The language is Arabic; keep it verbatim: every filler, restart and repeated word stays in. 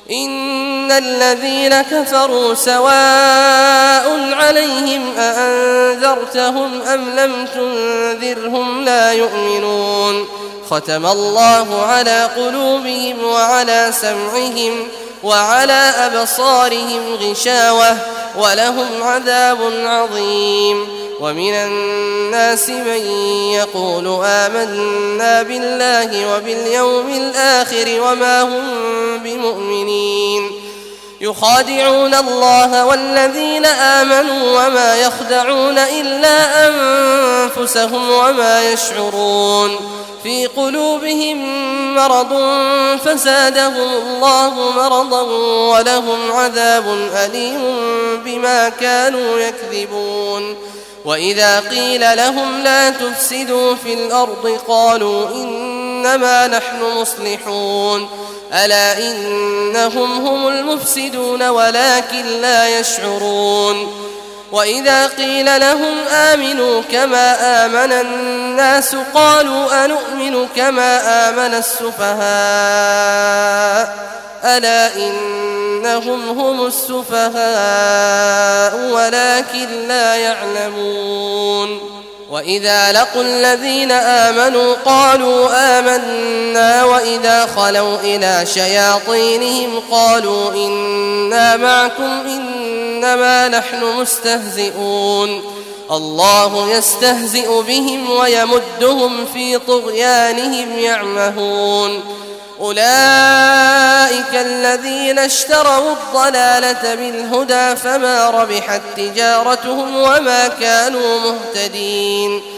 إن الذين كفروا سواء عليهم أأنذرتهم أم لم تنذرهم لا يؤمنون ختم الله على قلوبهم وعلى سمعهم وعلى أبصارهم غشاوة ولهم عذاب عظيم ومن الناس من يقول آمنا بالله وباليوم الآخر وما هم بمؤمنين يخادعون الله والذين آمنوا وما يخدعون إلا أنفسهم وما يشعرون في قلوبهم مرض فزادهم الله مرضا ولهم عذاب أليم بما كانوا يكذبون وإذا قيل لهم لا تفسدوا في الأرض قالوا إنما نحن مصلحون ألا إنهم هم المفسدون ولكن لا يشعرون وإذا قيل لهم آمنوا كما آمن الناس قالوا أنؤمن كما آمن السفهاء ألا إنهم هم السفهاء ولكن لا يعلمون وإذا لقوا الذين آمنوا قالوا آمنا وإذا خلوا إلى شياطينهم قالوا إنا معكم إنما نحن مستهزئون الله يستهزئ بهم ويمدهم في طغيانهم يعمهون أولئك الذين اشتروا الضلالة بالهدى فما ربحت تجارتهم وما كانوا مهتدين